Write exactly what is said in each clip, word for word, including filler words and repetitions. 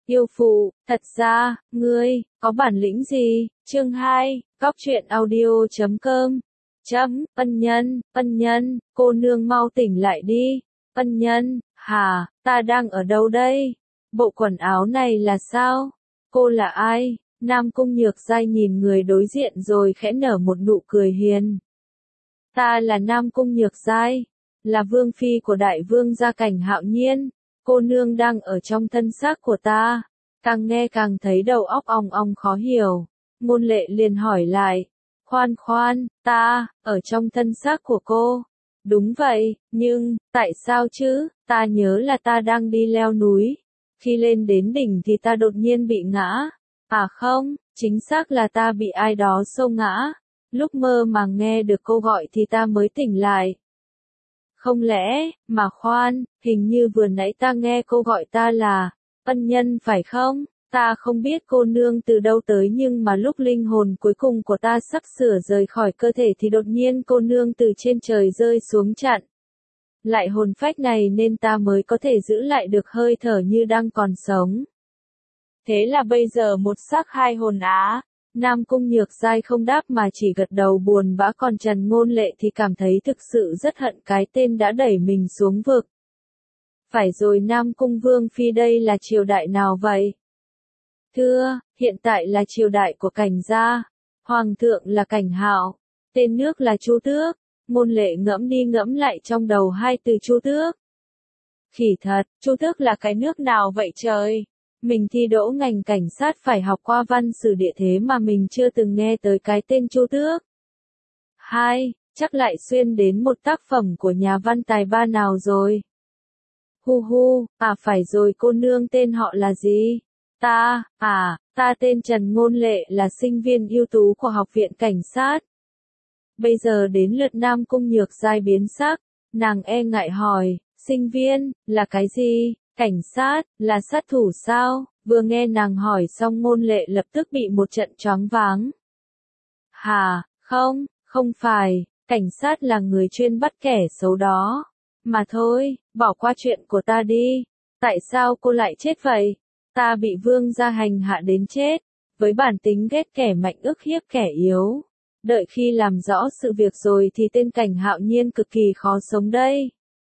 Yêu phụ, thật ra, ngươi, có bản lĩnh gì? Chương hai, Góc truyện audio chấm com. Chấm, ân nhân, ân nhân, cô nương mau tỉnh lại đi. Ân nhân, hả, ta đang ở đâu đây? Bộ quần áo này là sao? Cô là ai? Nam Cung Nhược Giai nhìn người đối diện rồi khẽ nở một nụ cười hiền. Ta là Nam Cung Nhược Giai, là vương phi của đại vương gia Cảnh Hạo Nhiên. Cô nương đang ở trong thân xác của ta. Càng nghe càng thấy đầu óc ong ong khó hiểu. Ngôn Lệ liền hỏi lại. Khoan khoan, ta, ở trong thân xác của cô. Đúng vậy, nhưng, tại sao chứ? Ta nhớ là ta đang đi leo núi. Khi lên đến đỉnh thì ta đột nhiên bị ngã. À không, chính xác là ta bị ai đó xô ngã. Lúc mơ màng nghe được cô gọi thì ta mới tỉnh lại. Không lẽ, mà khoan, hình như vừa nãy ta nghe cô gọi ta là ân nhân phải không? Ta không biết cô nương từ đâu tới nhưng mà lúc linh hồn cuối cùng của ta sắp sửa rời khỏi cơ thể thì đột nhiên cô nương từ trên trời rơi xuống chặn lại hồn phách này nên ta mới có thể giữ lại được hơi thở như đang còn sống. Thế là bây giờ một xác hai hồn á. Nam Cung Nhược Giai không đáp mà chỉ gật đầu buồn bã, còn Trần Ngôn Lệ thì cảm thấy thực sự rất hận cái tên đã đẩy mình xuống vực. Phải rồi, Nam Cung Vương Phi đây là triều đại nào vậy? Thưa, hiện tại là triều đại của Cảnh gia. Hoàng thượng là Cảnh Hạo, tên nước là Chu Tước. Ngôn Lệ ngẫm đi ngẫm lại trong đầu hai từ Chu Tước. Khỉ thật, Chu Tước là cái nước nào vậy trời? Mình thi đỗ ngành cảnh sát phải học qua văn sử địa thế mà mình chưa từng nghe tới cái tên Chu Tước. Hai, chắc lại xuyên đến một tác phẩm của nhà văn tài ba nào rồi. Hu hu, à phải rồi, cô nương tên họ là gì? Ta, à, ta tên Trần Ngôn Lệ, là sinh viên ưu tú của Học viện Cảnh sát. Bây giờ đến lượt Nam Cung Nhược Giai biến sắc, nàng e ngại hỏi, sinh viên, là cái gì? Cảnh sát, là sát thủ sao? Vừa nghe nàng hỏi xong Ngôn Lệ lập tức bị một trận choáng váng. Hà, không, không phải, cảnh sát là người chuyên bắt kẻ xấu đó. Mà thôi, bỏ qua chuyện của ta đi. Tại sao cô lại chết vậy? Ta bị vương gia hành hạ đến chết, với bản tính ghét kẻ mạnh ức hiếp kẻ yếu. Đợi khi làm rõ sự việc rồi thì tên Cảnh Hạo Nhiên cực kỳ khó sống đây.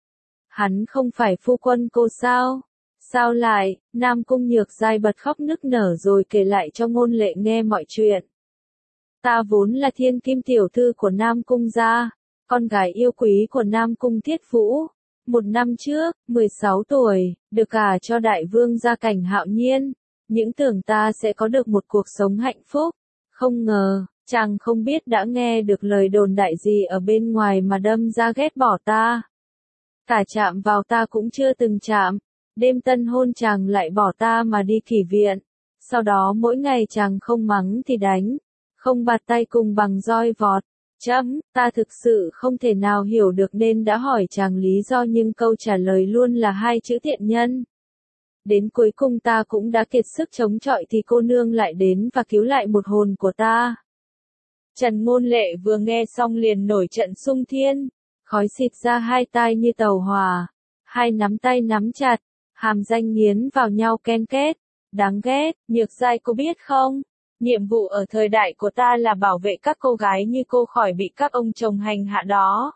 Hắn không phải phu quân cô sao? Sao lại? Nam Cung Nhược Giai bật khóc nức nở rồi kể lại cho Ngôn Lệ nghe mọi chuyện. Ta vốn là thiên kim tiểu thư của Nam Cung gia, con gái yêu quý của Nam Cung Thiết Vũ. Một năm trước, mười sáu tuổi, được gả cho đại vương gia Cảnh Hạo Nhiên. Những tưởng ta sẽ có được một cuộc sống hạnh phúc. Không ngờ, chàng không biết đã nghe được lời đồn đại gì ở bên ngoài mà đâm ra ghét bỏ ta. Cả chạm vào ta cũng chưa từng chạm. Đêm tân hôn chàng lại bỏ ta mà đi kỷ viện. Sau đó mỗi ngày chàng không mắng thì đánh, không bạt tay cùng bằng roi vọt. Chấm, ta thực sự không thể nào hiểu được nên đã hỏi chàng lý do nhưng câu trả lời luôn là hai chữ tiện nhân. Đến cuối cùng ta cũng đã kiệt sức chống chọi thì cô nương lại đến và cứu lại một hồn của ta. Trần Ngôn Lệ vừa nghe xong liền nổi trận xung thiên, khói xịt ra hai tai như tàu hỏa, hai nắm tay nắm chặt, hàm răng nghiến vào nhau ken két. Đáng ghét, Nhược Giai cô biết không? Nhiệm vụ ở thời đại của ta là bảo vệ các cô gái như cô khỏi bị các ông chồng hành hạ đó.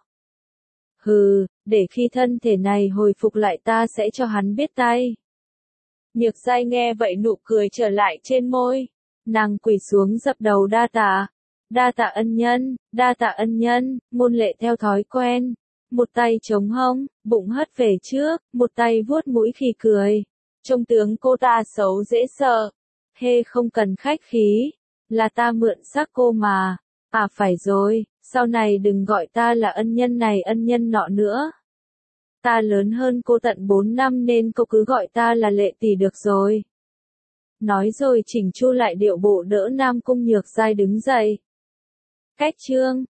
Hừ, để khi thân thể này hồi phục lại ta sẽ cho hắn biết tay. Nhược Giai nghe vậy nụ cười trở lại trên môi. Nàng quỳ xuống dập đầu đa tạ. Đa tạ ân nhân, đa tạ ân nhân. Ngôn Lệ theo thói quen. Một tay chống hông, bụng hất về trước, một tay vuốt mũi khi cười. Trông tướng cô ta xấu dễ sợ. Hê không cần khách khí, là ta mượn xác cô mà. À phải rồi, sau này đừng gọi ta là ân nhân này ân nhân nọ nữa. Ta lớn hơn cô tận bốn năm nên cô cứ gọi ta là Lệ tỷ được rồi. Nói rồi chỉnh chu lại điệu bộ đỡ Nam Cung Nhược Giai đứng dậy. Cách chương